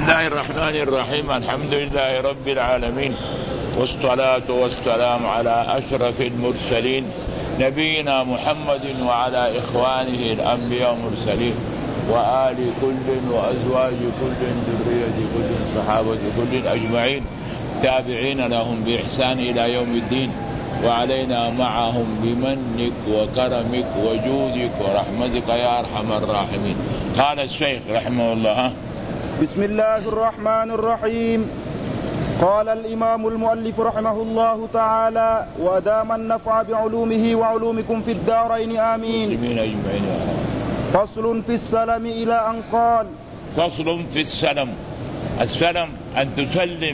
الله الرحمن الرحيم. الحمد لله رب العالمين، والصلاة والسلام على أشرف المرسلين نبينا محمد وعلى إخوانه الأنبياء والمرسلين وآل كل وأزواج كل ذرية كل صحابة كل أجمعين تابعين لهم بإحسان إلى يوم الدين، وعلينا معهم بمنك وكرمك وجودك ورحمتك يا أرحم الراحمين. قال الشيخ رحمه الله: بسم الله الرحمن الرحيم. قال الإمام المؤلف رحمه الله تعالى: وأدام النفع بعلومه وعلومكم في الدارين آمين. فصل في السلم إلى أن قال: فصل في السلم. السلم أن تسلم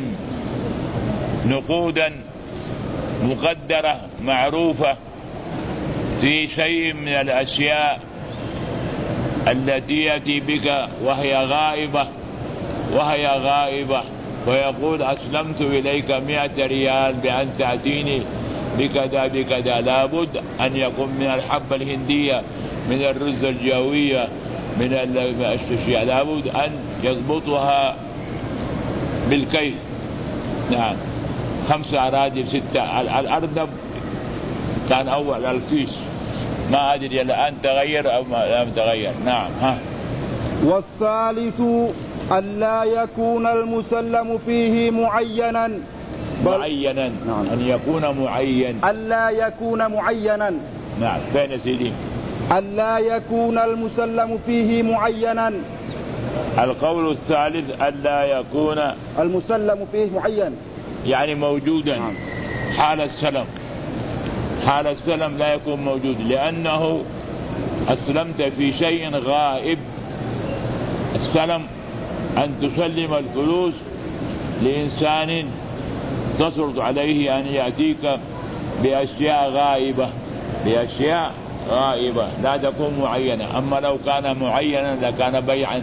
نقودا مقدرة معروفة في شيء من الأشياء التي يأتي بك وهي غائبة ويقول: أسلمت إليك 100 ريال بأن تأتيني بكذا بكذا. لابد أن يكون من الحبة الهندية، من الرز الجوية، من الأشياء، لابد أن يضبطها بالكيس. نعم، 5 أرادل 6. الأرنب كان أول الكيس، ما أدري الآن تغير أو ما لم تغير. نعم. والثالث ألا يكون المسلم فيه معينا. نعم. أن يكون معين. ألا يكون معينا. نعم. فين سيدي؟ ألا يكون المسلم فيه معينا. القول الثالث ألا يكون المسلم فيه معين، يعني موجودا. نعم. حال السلم لا يكون موجود، لأنه أسلمت في شيء غائب. السلم أن تسلم الفلوس لإنسان تصرف عليه أن يأتيك بأشياء غائبة لا تكون معينة. أما لو كان معينا لكان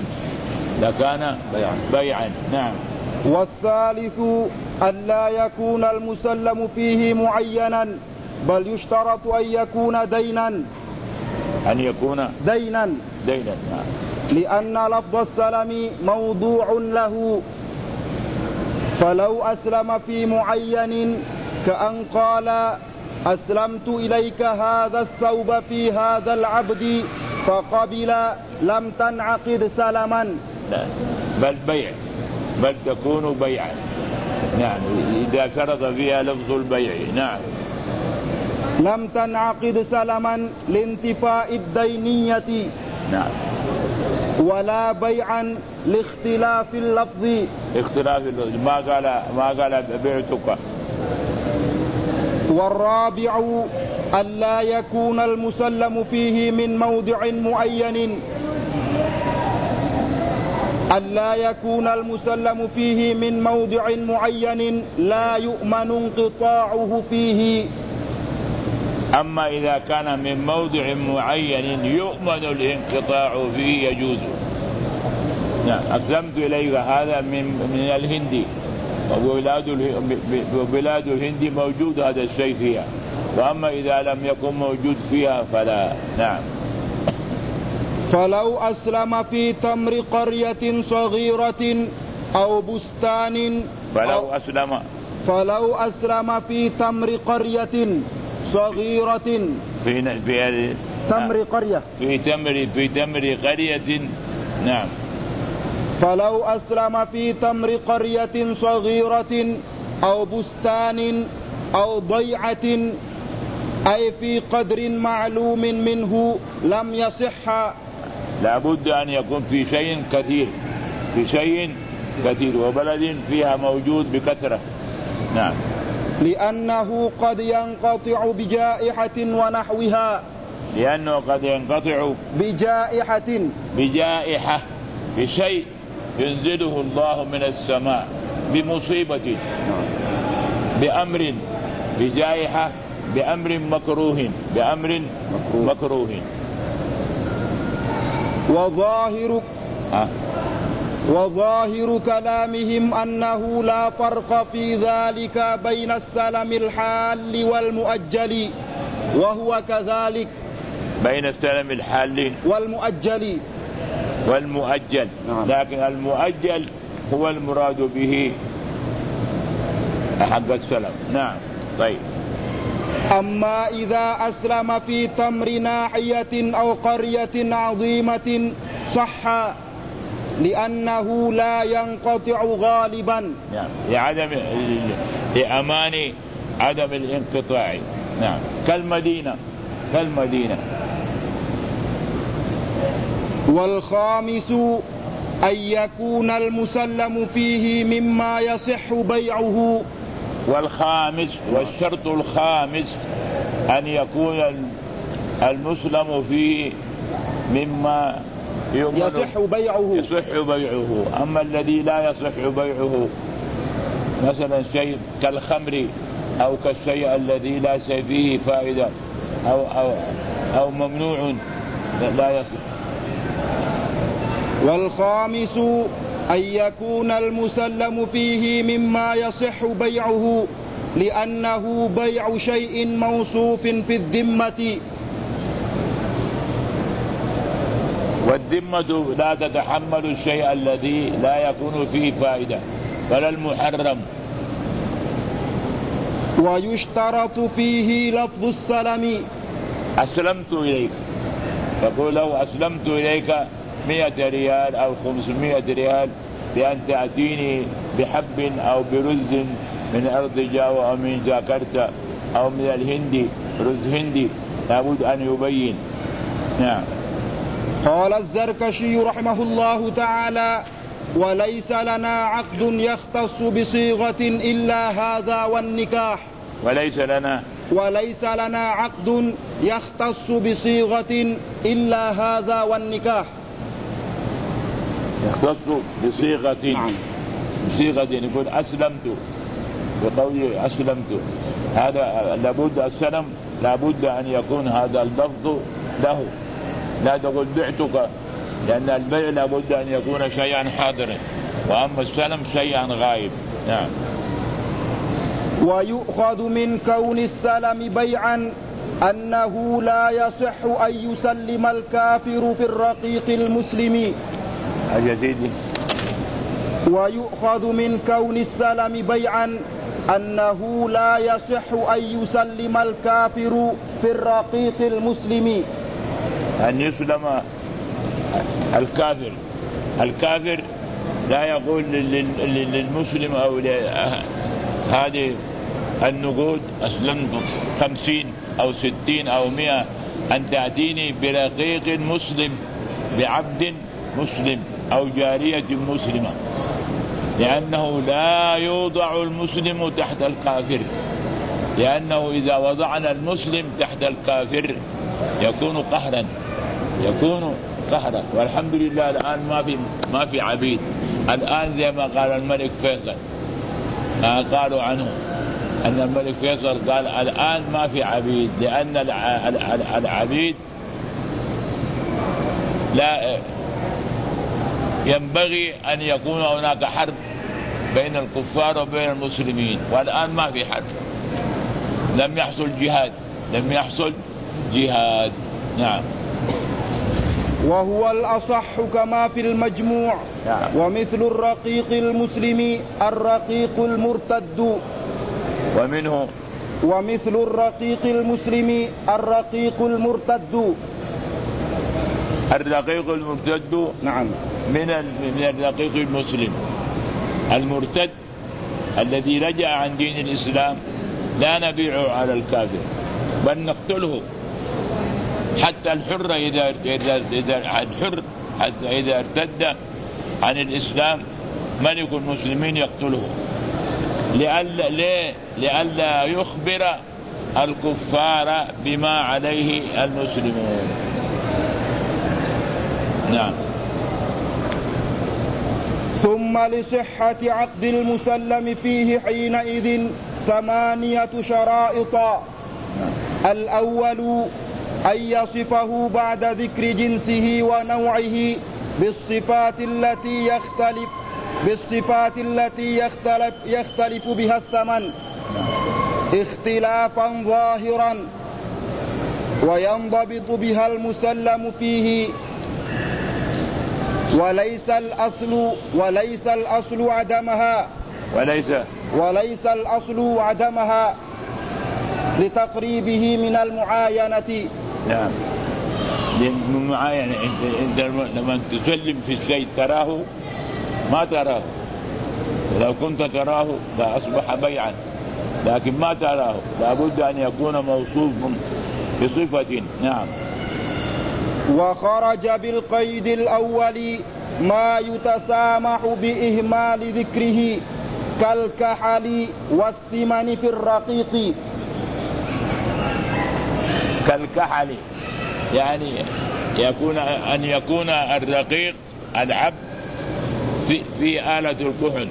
بيعا. نعم. والثالث ألا يكون المسلم فيه معينا، بل يشترط أن يكون دينا. أن يكون دينا. نعم. لأن لفظ السلم موضوع له، فلو أسلم في معين كأن قال: أسلمت إليك هذا الثوب في هذا العبد فقبل، لم تنعقد سلما. لا، بل تكون بيعا. نعم، إذا شرط فيها لفظ البيع. نعم. لم تنعقد سلما لانتفاء الدينية. نعم. ولا بيعا لاختلاف اللفظ. ما قال بعتك. والرابع ألا يكون المسلم فيه من موضع معين. ألا يكون المسلم فيه من موضع معين لا يؤمن انقطاعه فيه. أما إذا كان من موضع معين يؤمن الانقطاع فيه يجوز. نعم. أسلمت إليك هذا من الهند، وبلاد الهند موجود هذا الشيء فيها، وأما إذا لم يكن موجود فيها فلا. نعم. فلو أسلم في تمر قرية صغيرة أو بستان. فلو أسلم في تمر قرية صغيرة. في تمر قرية. في تمر قرية. نعم. فلو أسلم في تمر قرية صغيرة أو بستان أو ضيعة، أي في قدر معلوم منه، لم يصح. لابد أن يكون في شيء كثير وبلد فيها موجود بكثرة. نعم. لأنه قد ينقطع بجائحة ونحوها. بجائحة بشيء ينزله الله من السماء، بمصيبة، بأمر، بجائحة، بأمر مكروه. وظاهر كلامهم أنه لا فرق في ذلك بين السلم الحال والمؤجل، وهو كذلك. بين السلم الحال والمؤجل. نعم. لكن المؤجل هو المراد به حق السلم. نعم. طيب. أما إذا أسلم في تمر ناحية أو قرية عظيمة صح، لأنه لا ينقطع غالبا، لأمان عدم الانقطاع. نعم. كالمدينة. والخامس أن يكون المسلم فيه مما يصح بيعه. والخامس، والشرط الخامس أن يكون المسلم فيه مما يصح بيعه. أما الذي لا يصح بيعه، مثلا شيء كالخمر أو كالشيء الذي لا فيه فائدة أو ممنوع لا يصح. والخامس أن يكون المسلم فيه مما يصح بيعه، لأنه بيع شيء موصوف في الذمة، والذمة لا تتحمل الشيء الذي لا يكون فيه فائدة ولا المحرم. ويشترط فيه لفظ السلم. أسلمت إليك، تقول له أسلمت إليك 100 ريال أو 500 ريال بأن تأتيني بحب أو برز من أرض جاوة أو من جاكرتا أو من الهند، رز هندي، لابد أن يبين. نعم. قال الزركشي رحمه الله تعالى: وليس لنا عقد يختص بصيغة إلا هذا والنكاح. وليس لنا عقد يختص بصيغة إلا هذا والنكاح. يختص بصيغة. نعم. بصيغة يقول أسلمت، بقوله أسلمت، هذا لابد السلم لابد أن يكون هذا اللفظ له، لا تقول بعتك، لأن البيع لابد أن يكون شيئا حاضرا، وأما السلم شيئا غائب. نعم. ويؤخذ من كون السلم بيعا أنه لا يصح أن يسلم الكافر في الرقيق المسلم. ويؤخذ من كون السلم بيعا أنه لا يصح أن يسلم الكافر في الرقيق المسلم. أن يسلم الكافر لا يقول للمسلم أو هذه النقود أسلمت 50 أو 60 أو 100 أن تأتيني برقيق مسلم، بعبد مسلم أو جارية مسلمة، لأنه لا يوضع المسلم تحت الكافر، لأنه إذا وضعنا المسلم تحت الكافر يكون قهرا. والحمد لله الآن ما في عبيد. الآن زي ما قال الملك فيصل، قالوا عنه أن الملك فيصل قال الآن ما في عبيد، لأن العبيد لا ينبغي أن يكون هناك حرب بين الكفار وبين المسلمين، والآن ما في حرب، لم يحصل جهاد. نعم. وهو الأصح كما في المجموع. نعم. ومثل الرقيق المسلم الرقيق المرتد. ومثل الرقيق المسلم الرقيق المرتد. الرقيق المرتد. نعم. من الرقيق المسلم. المرتد الذي رجع عن دين الإسلام لا نبيعه على الكافر بل نقتله، حتى الحر إذا ارتد عن الإسلام ملك المسلمين يقتله، لئلا يخبر الكفار بما عليه المسلمون. نعم. ثم لصحة عقد المسلم فيه حينئذ 8 شرائط. الأول أن يصفه بعد ذكر جنسه ونوعه بالصفات التي يختلف بها الثمن اختلافا ظاهرا وينضبط بها المسلم فيه. وليس الأصل عدمها لتقريبه من المعاينة. نعم، للمعاينة. أنت لما تسلم في الشيء تراه ما تراه، لو كنت تراه لأصبح بيعا، لكن ما تراه، لابد أن يكون موصوف بصفة. نعم. وخرج بالقيد الأول ما يتسامح بإهمال ذكره كالكحل والسمن في الرقيق. كالكحل يعني يكون الرقيق العبد في آلة الكحل،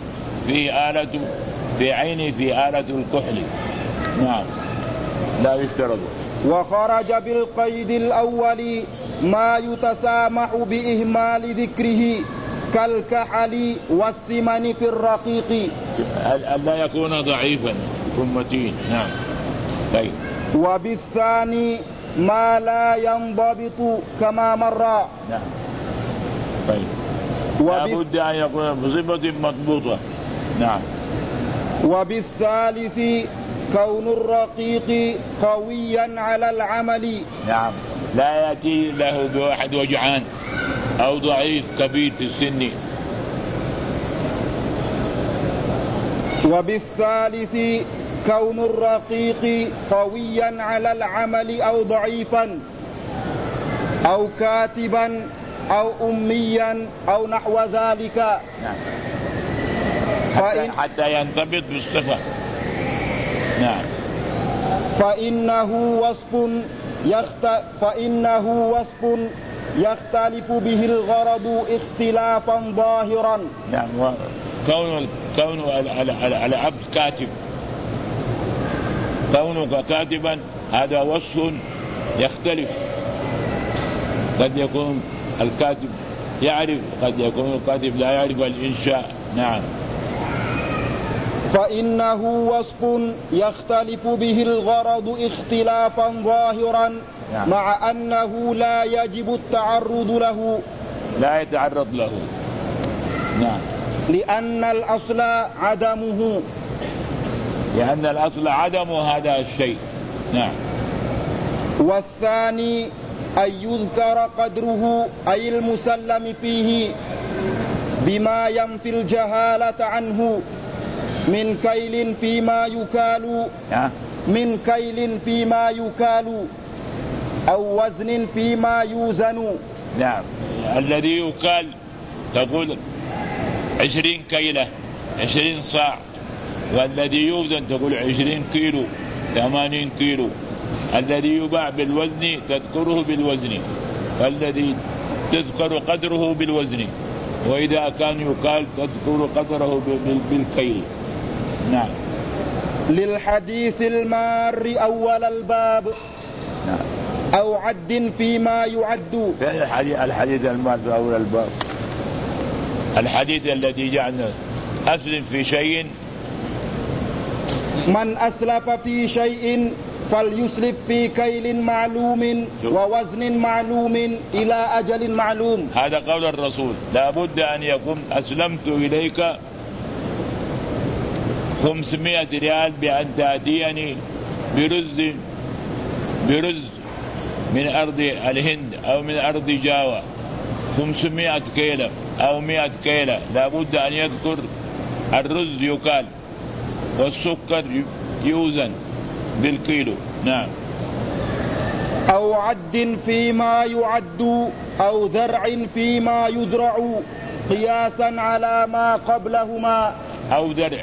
في آلة الكحل. نعم، لا يشترط. وخرج بالقيد الأول ما يتسامح بإهمال ذكره كالكحل والسمن في الرقيق، ألا يكون ضعيفا، يكون متين. نعم. طيب. وبالثاني ما لا ينضبط كما مر. نعم. طيب. لابد أن يكون بصفة مضبوطة. نعم. وبالثالث كون الرقيق قويا على العمل. نعم، لا يأتي له بواحد وجعان أو ضعيف كبير في السن. وبالثالث كون الرقيق قويا على العمل أو ضعيفا أو كاتبا أو أميا أو نحو ذلك. نعم. حتى ينضبط بالصفة. نعم. فإنه وصف يختلف به الغرض اختلافا ظاهرا. نعم. كون العبد كاتب، كونك كاتبا هذا وصف يختلف. قد يكون الكاتب يعرف، قد يكون الكاتب لا يعرف الإنشاء. نعم. فإنه وصف يختلف به الغرض اختلافا ظاهرا. نعم. مع أنه لا يجب التعرض له. لا يتعرض له. نعم. لأن الأصل عدم هذا الشيء. نعم. والثاني أن يذكر قدره أي المسلم فيه بما ينفي الجهالة عنه من كيل فيما يكال أو وزن فيما يوزن. نعم. الذي يكال تقول 20 كيلة 20 صاع، والذي يوزن تقول 20 كيلو 80 كيلو. الذي يباع بالوزن تذكره بالوزن، والذي تذكر قدره بالوزن، وإذا كان يقال تذكر قدره بالكيل. نعم. للحديث المار أول الباب. نعم. أو عد فيما يعد. الحديث المار أول الباب، الحديث الذي جعلنا أسلم في شيء. من أسلف في شيء فليسلف في كيل معلوم ووزن معلوم إلى أجل معلوم. هذا قول الرسول. لا بد أن يكون أسلمت إليك 500 ريال بأن تأتيني برز من أرض الهند أو من أرض جاوة 500 كيلة أو 100 كيلة. لا بد أن يذكر الرز يكال والسكر يوزن بالكيلو. نعم. أو عد فيما يعد أو ذرع فيما يدرع قياسا على ما قبلهما. أو درع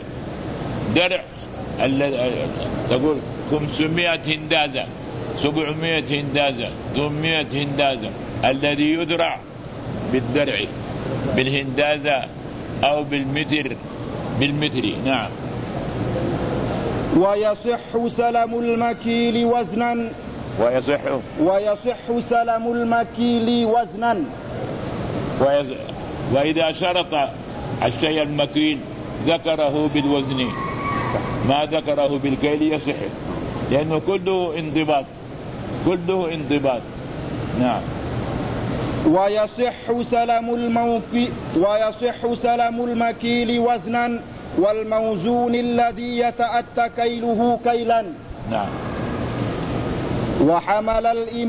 تقول 500 هندازة 700 هندازة 800 هندازة. الذي يدرع بالدرع بالهندازة أو بالمتر. نعم. ويصح سلم المكيل وزنا. ويصح سلم المكيل وزنا. وإذا شرط الشيء المكيل ذكره بالوزن، ما ذكره بالكيل يصح، لأنه كله انضباط. نعم. ويصح سلم المكيل وزنا والموزون الذي يتأتى كيله كيلا. نعم. وحمل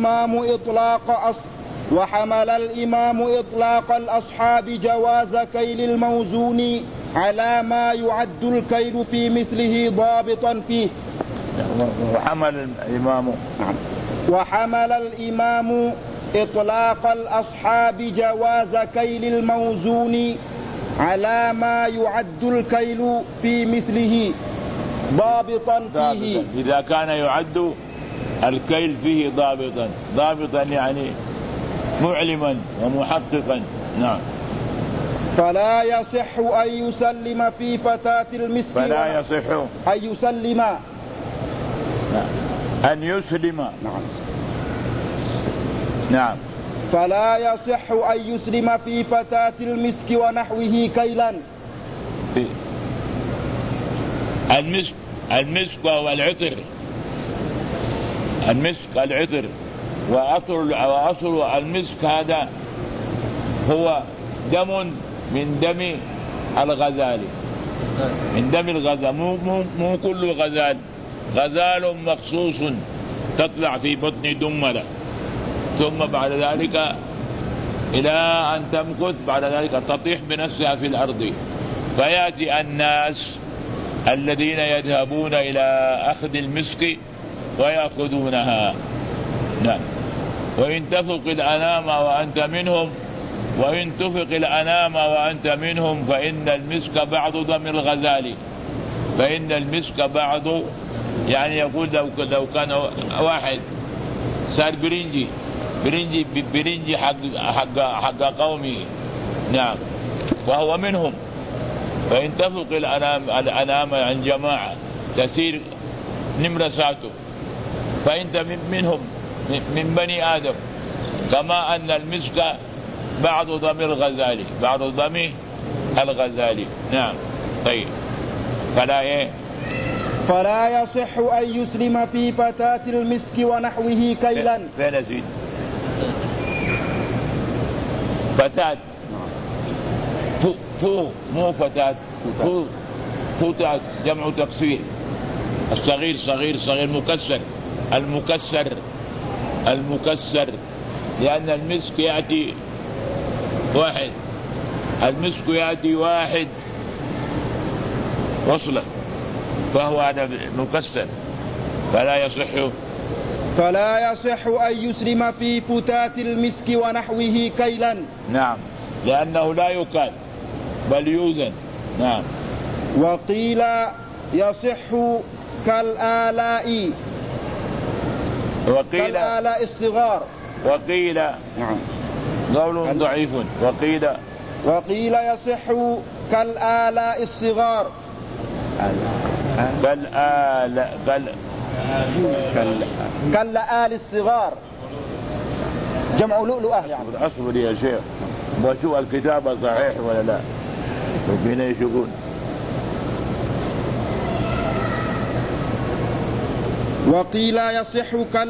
الإمام إطلاق الأصحاب جواز كيل الموزون على ما يعد الكيل في مثله ضابطا فيه. وحمل الإمام إطلاق الأصحاب جواز كيل الموزون على ما يعد الكيل في مثله ضابطا فيه. إذا كان يعد الكيل فيه ضابطا يعني معلما ومحققا. نعم. فلا يصح أن يسلم في فتاة المسك. فلا يصح أن يسلم. أن يسلم. نعم. فلا يصح أن يسلم في فتاة المسك ونحوه كيلا. المسك وهو العطر. العطر وأصل المسك هذا هو دم من دم الغزال. من دم الغزال، مو كل غزال. غزال مخصوص تطلع في بطن دملة، ثم بعد ذلك إلى أن تمكث، بعد ذلك تطيح بنفسها في الأرض، فيأتي الناس الذين يذهبون إلى أخذ المسك ويأخذونها. نعم. وإن تفق الأنام وأنت منهم، وإن تفق الأنام وأنت منهم، فإن المسك بعض دم الغزال. فإن المسك بعض، يعني يقول لو كان واحد صار برنجي حق قومه، نعم، فهو منهم. فإن تفق الأنام عن جماعة تسير نمرساته، فأنت منهم، من بني آدم. كما أن المسك بعض دم الغزال. نعم. طيب. فلا يصح أن يسلم في فتاة المسك ونحوه كيلا. فين أزيد؟ فتاة مو فتاة، فتاة جمع تكسير. الصغير المكسر، لأن المسك يأتي واحد وصلة، فهو هذا مكسر. فلا يصح أن يسلم في فتاة المسك ونحوه كيلا. نعم، لأنه لا يكال بل يوزن. نعم. وقيل يصح كالآلاء الصغار. وقيل نعم قول ضعيف. وقيل يصح كالآلاء الصغار. كالآل الصغار جمع لؤلؤة يعني. أصبر يا شيخ، بشوف الكتابة صحيح ولا لا، وفينا يشوفون. وقيل يصح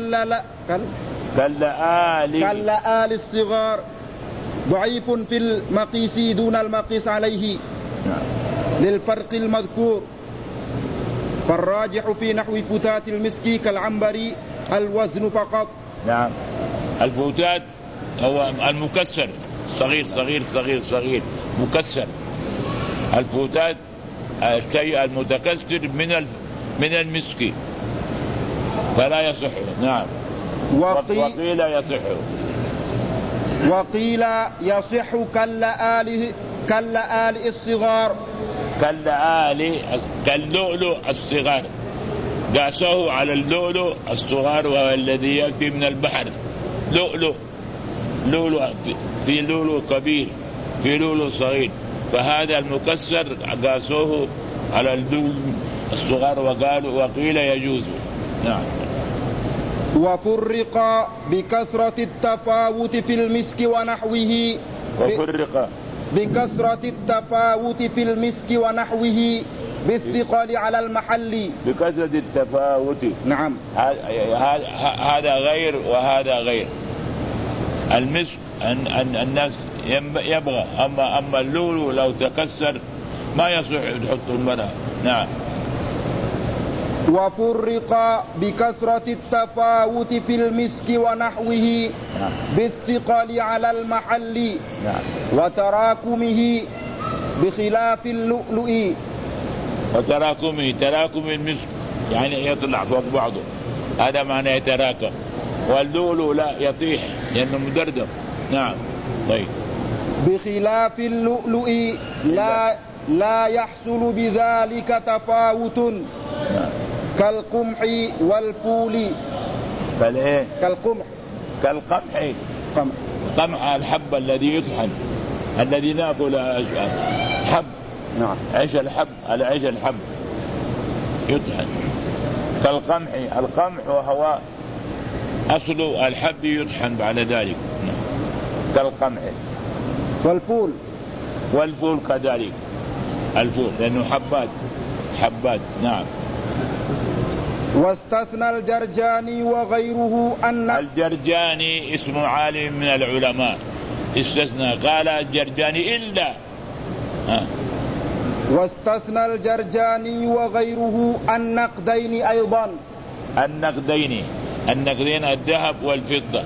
كالآل الصغار، ضعيف في المقيس دون المقيس عليه للفرق المذكور. فالراجح في نحو فتاة المسك كالعنبر الوزن فقط. نعم. الفتاة هو المكسر، صغير مكسر. الفتاة الشيء المتكسر من المسك، فلا يصح. نعم. وقيل يصح كالآل الصغار. كاللؤلؤ الصغار، قاسوه على اللؤلؤ الصغار، وهو الذي يأتي من البحر. لؤلؤ في لؤلؤ كبير، في لؤلؤ صغير، فهذا المكسر قاسوه على اللؤلؤ الصغار وقيل يجوز. نعم. وفرق بكثرة التفاوت في المسك ونحوه. بكثرة التفاوت في المسك ونحوه بالثقل على المحل. بكثرة التفاوت. نعم. هذا غير وهذا غير. المسك أن الناس يبغى. أما اللؤلؤ لو تكسر ما يصح تحط المرأة. نعم. وفرق بكثرة التفاوت في المسك ونحوه بالثقل على المحل وتراكمه بخلاف اللؤلؤ. وتراكمه، تراكم المسك يعني يطلع فوق بعضه، هذا معنى يتراكم. واللؤلؤ لا يطيح لأنه مدردم. نعم. طيب. بخلاف اللؤلؤ لا يحصل بذلك تفاوت كالقمح والفول. فالايه؟ كالقمح. قمح الحب الذي يطحن، الذي ناكل حب. نعم. عيش الحب، على عيش الحب يطحن كالقمح. القمح وهو أصل الحب يطحن بعد ذلك. كالقمح. والفول كذلك، الفول لأنه حبات. نعم. واستثنى الجرجاني وغيره أن الجرجاني اسم عالم من العلماء استثنى، قال الجرجاني إلا واستثنى الجرجاني وغيره النقدين أيضا. النقدين الذهب والفضة.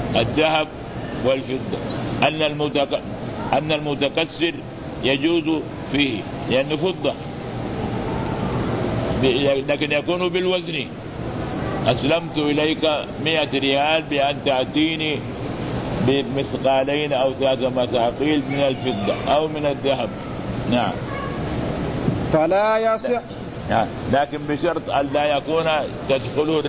أن المتكسر يجوز فيه لأنه فضة، لكن يكون بالوزن. أسلمت إليك 100 ريال بأن تأتيني بمثقالين أو 3 مثاقيل من الفضة أو من الذهب. نعم. فلا يصح، لكن بشرط أن لا يكون يدخله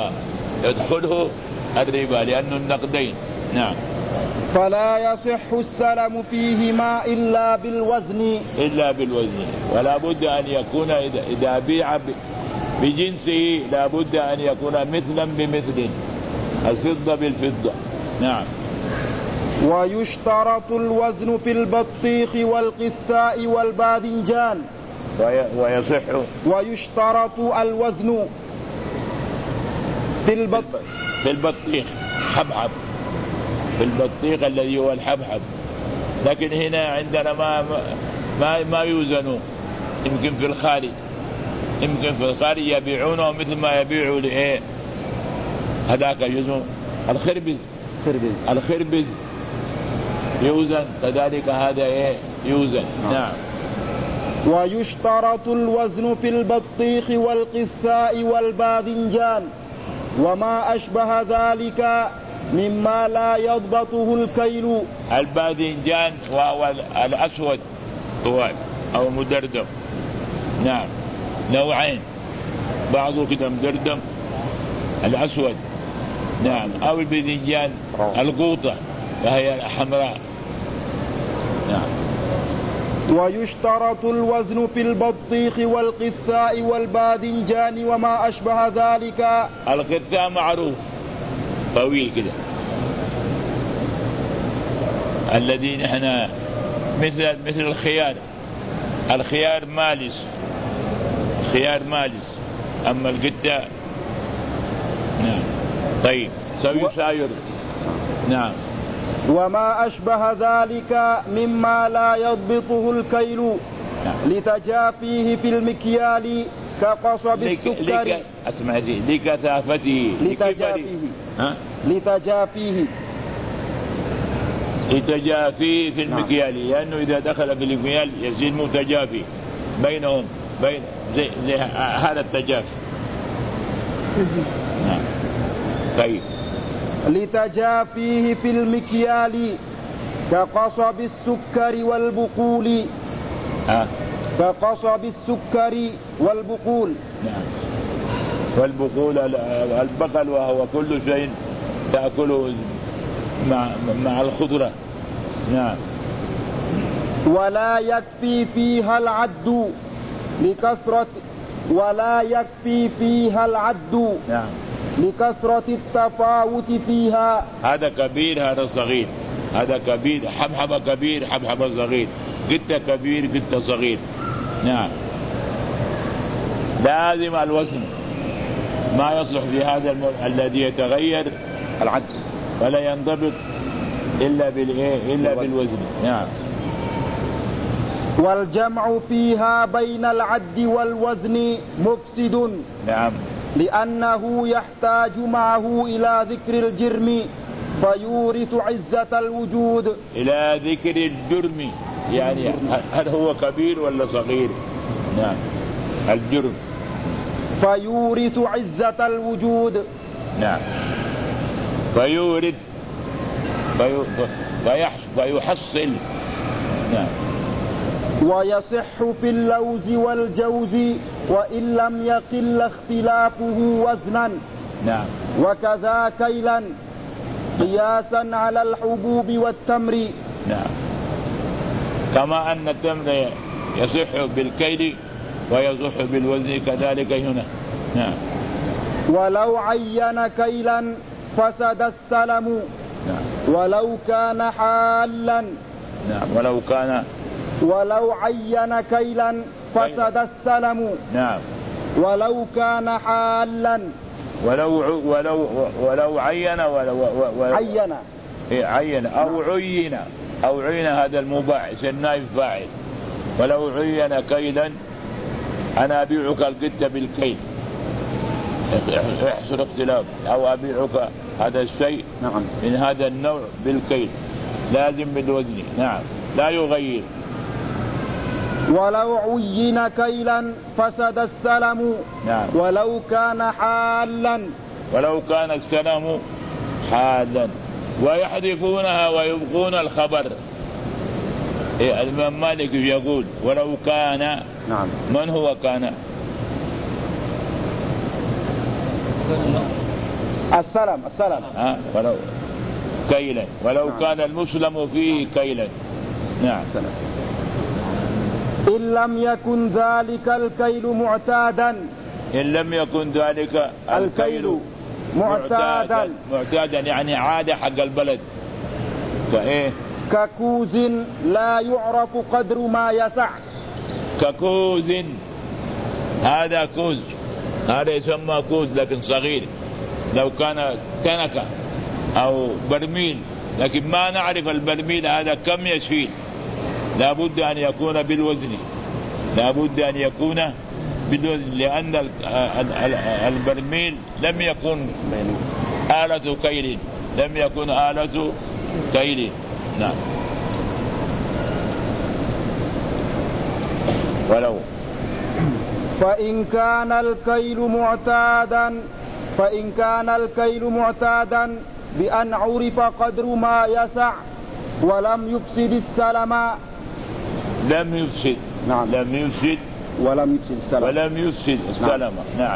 الربا لأنه النقدين. نعم. فلا يصح السلم فيهما إلا بالوزن. ولا بد أن يكون إذا بيع بجنسه لا بد أن يكون مثلا بمثل، الفضة بالفضة. نعم. ويشترط الوزن في البطيخ والقثاء والباذنجان. ويشترط الوزن في البطيخ حبحب، في البطيخ الذي هو الحبحب. لكن هنا عندنا ما يوزنوا. يمكن في الخارج يبيعونه مثل ما يبيعوا لإيه هذاك يوزن. الخربز يوزن كذلك، هذا إيه يوزن. نعم. ويشترط الوزن في البطيخ والقثاء والباذنجان وما أشبه ذلك مما لا يضبطه الكيل. الباذنجان وهو الأسود طوال أو مدردم. نعم. نوعين، بعضه كده مدردم الأسود. نعم. أو الباذنجان القوطة وهي حمراء. نعم. ويشترط الوزن في البطيخ والقثاء والباذنجان وما أشبه ذلك. القثاء معروف طويل كده، الذي نحن مثل الخيار مالس. أما القثاء نعم. طيب. ساير. نعم. وما أشبه ذلك مما لا يضبطه الكيل لتجافيه في المكيال كقصب السكر. اسمع زين. لكثافته لتجافيه في المكيال، لأنه إذا دخل في المكيال يصير متجافي بين زي هذا التجافي. نعم. طيب. لتجافيه في المكيال كقصب السكر والبقول. كقصب السكر والبقول. نعم. والبقول البقل وهو كل شيء تأكله مع الخضرة. نعم. ولا يكفي فيها العد نعم. لكثرة التفاوت فيها. هذا كبير هذا صغير، هذا كبير حبحب كبير حبحب صغير، قطة كبير قطة صغير. نعم. لازم الوزن، ما يصلح في هذا الذي يتغير العد ولا ينضبط إلا بالوزن. نعم. والجمع فيها بين العد والوزن مفسد. نعم. لأنه يحتاج معه إلى ذكر الجرم فيورث عزة الوجود. إلى ذكر الجرم يعني هل هو كبير ولا صغير؟ نعم. الجرم فيورث عزة الوجود. نعم. فيورث فيحصل. نعم. ويصح في اللوز والجوز وإن لم يقل اختلافه وزنا. نعم. وكذا كيلا قياسا على الحبوب والتمر. نعم. كما أن التمر يصح بالكيل ويصح بالوزن كذلك هنا. نعم. ولو عين كيلا فسد السلم. نعم. ولو كان حالا. نعم. ولو عين كيلا فسد السلم. نعم. ولو كان حالا. ولو عين عين أو عين هذا المباعث النائب فاعل. ولو عين كيلا أنا أبيعك القطة بالكيل يحصل اختلاف، أو أبيعك هذا الشيء نعم من هذا النوع بالكيل لازم بالوزن. نعم. لا يغير. ولو عين كيلا فسد السلم. نعم. ولو كان حالا. ولو كان السلم حالا. ويحذفونها ويبقون الخبر. الإمام مالك يقول ولو كان. نعم. من هو كان؟ السلم. ولو كيلا. ولو نعم. كان المسلم فيه كيلا. نعم. السلام. إن لم يكن ذلك الكيل معتادا. إن لم يكن ذلك الكيل معتادا يعني عادة حق البلد. كإيه؟ ككوز لا يعرف قدر ما يسع. ككوز. هذا كوز، هذا يسمى كوز لكن صغير. لو كان كنكة أو برميل، لكن ما نعرف البرميل هذا كم يشيل. لابد أن يكون بالوزن. لأن البرميل لم يكن آلة كيل. نعم. ولو فإن كان الكيل معتادا بأن عرف قدر ما يسع ولم يفسد السلم. لم يفسد. نعم. ولم يفسد السلم. نعم.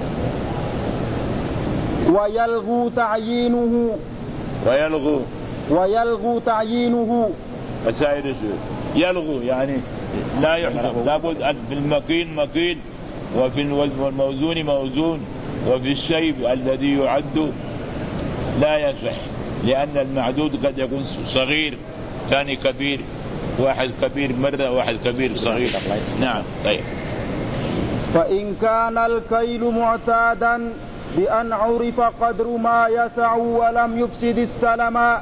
ويلغو تعيينه. وسائر يلغو يعني لا يحسب. لابد أن في المكين مكين، وفي الوزن والموزون موزون، وفي الشيء الذي يعد لا يصح، لأن المعدود قد يكون صغير ثاني كبير، واحد كبير مرة واحد كبير صغير. نعم. طيب. فإن كان الكيل معتادا بأن عرف قدر ما يسع ولم يفسد السلم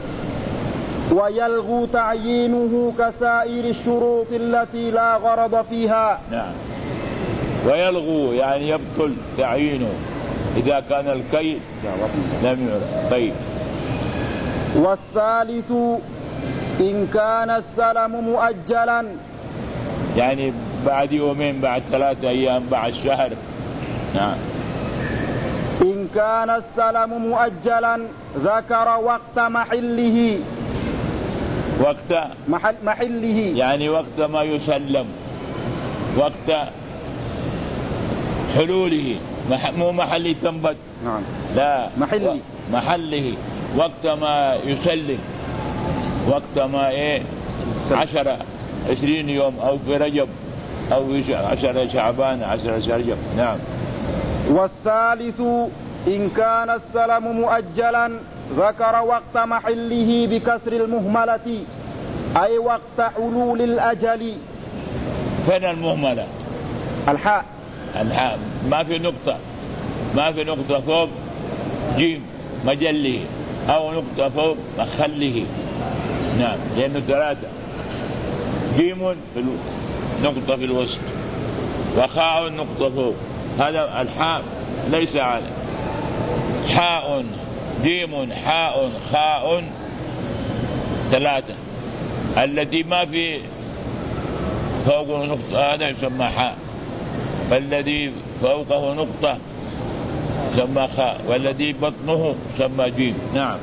ويلغو تعيينه كسائر الشروط التي لا غرض فيها. نعم. ويلغو يعني يبطل تعيينه إذا كان الكيل لم يعرف. طيب. والثالث إن كان السلم مؤجلا يعني بعد يومين، بعد 3 أيام، بعد شهر. نعم. إن كان السلم مؤجلا ذكر وقت محله. وقت محله يعني وقت ما يسلم، وقت حلوله، مو محل تنبت. نعم. لا، محله وقت ما يسلم، وقت ما 10 20 يوم، أو في رجب، أو 10 شعبان، 10 رجب. نعم. والثالث إن كان السلم مؤجلا ذكر وقت محله بكسر المهملة، أي وقت حلول الأجل. فين المهملة؟ الحاء ما في نقطة فوق جيم مجله. أو نقطة فوق مخله. نعم، لأنه 3 جيم نقطة في الوسط وخاء نقطة فوق. هذا الحاء ليس على حاء جيم حاء خاء 3. التي ما في فوقه نقطة هذا يسمى حاء، والذي فوقه نقطة يسمى خاء، والذي بطنه يسمى جيم. نعم.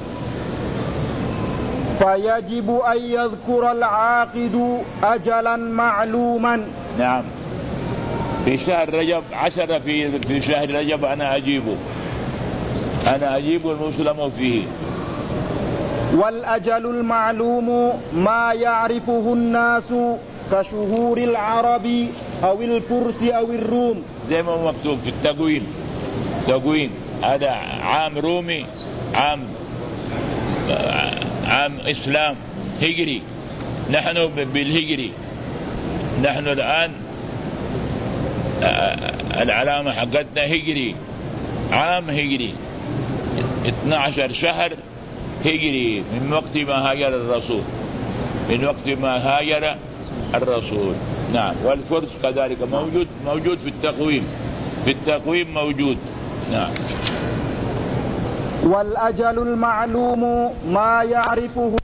فيجب أن يذكر العاقد أجلا معلوما. نعم، في شهر رجب 10 في شهر رجب أنا أجيب المسلم فيه. والأجل المعلوم ما يعرفه الناس كشهور العرب أو الفرس أو الروم، زي ما هو مكتوب في التقويم. هذا عام رومي، عام إسلام هجري، نحن بالهجري. نحن الآن العلامة حقتنا هجري، عام هجري 12 شهر هجري من وقت ما هاجر الرسول. نعم. والفرس كذلك موجود في التقويم موجود. نعم. والأجل المعلوم ما يعرفه